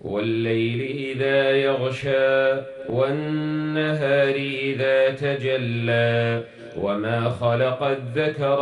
والليل إذا يغشى والنهار إذا تجلى وما خلق الذكر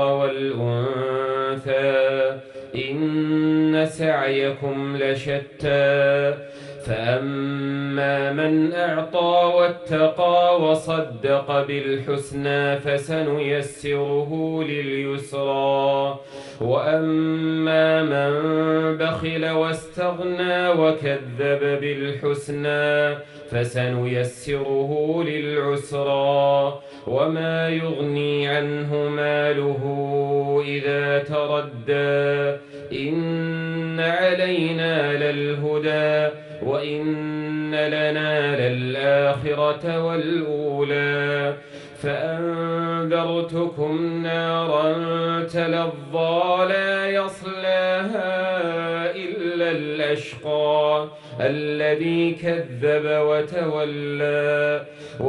والأنثى إن سعيكم لشتى فأما من أعطى واتقى وصدق بالحسنى فسنيسره لليسرى وأما من بخل واستغنى وكذب بالحسنى فسنيسره للعسرى وما يغني عنه ماله إذا تردى إن علينا للهدى وإن لنا للآخرة والأولى فأنذرتكم نارا تلظى لا يصلاها إلا الأشقى الذي كذب وتولى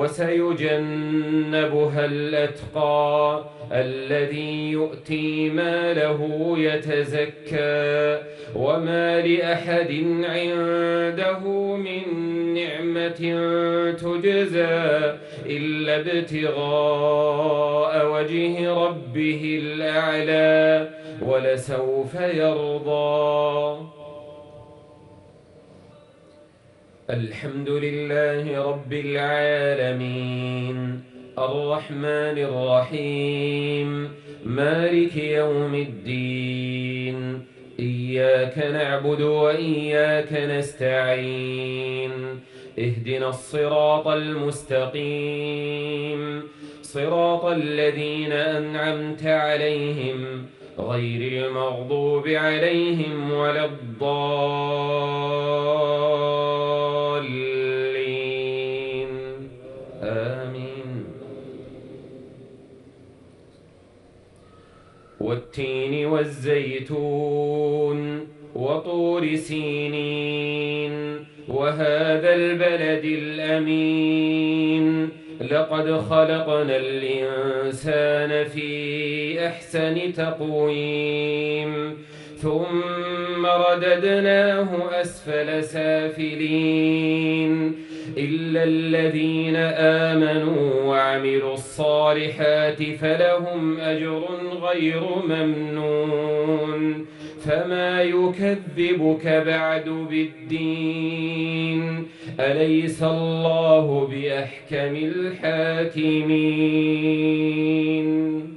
وسيجنبها الأتقى الذي يؤتي ماله يتزكى وما لأحد عنده من نعمة تجزى إلا ابتغاء وجه ربه الأعلى ولسوف يرضى. الحمد لله رب العالمين الرحمن الرحيم مالك يوم الدين إياك نعبد وإياك نستعين اهدنا الصراط المستقيم صراط الذين أنعمت عليهم غير المغضوب عليهم ولا الضالين آمين. والتين والزيتون وطور سينين وهذا البلد الأمين لقد خلقنا الإنسان في أحسن تقويم ثم رددناه أسفل سافلين إلا الذين آمنوا وعملوا الصالحات فلهم أجر غير ممنون فما يكذبك بعد بالدين أليس الله بأحكم الحاكمين.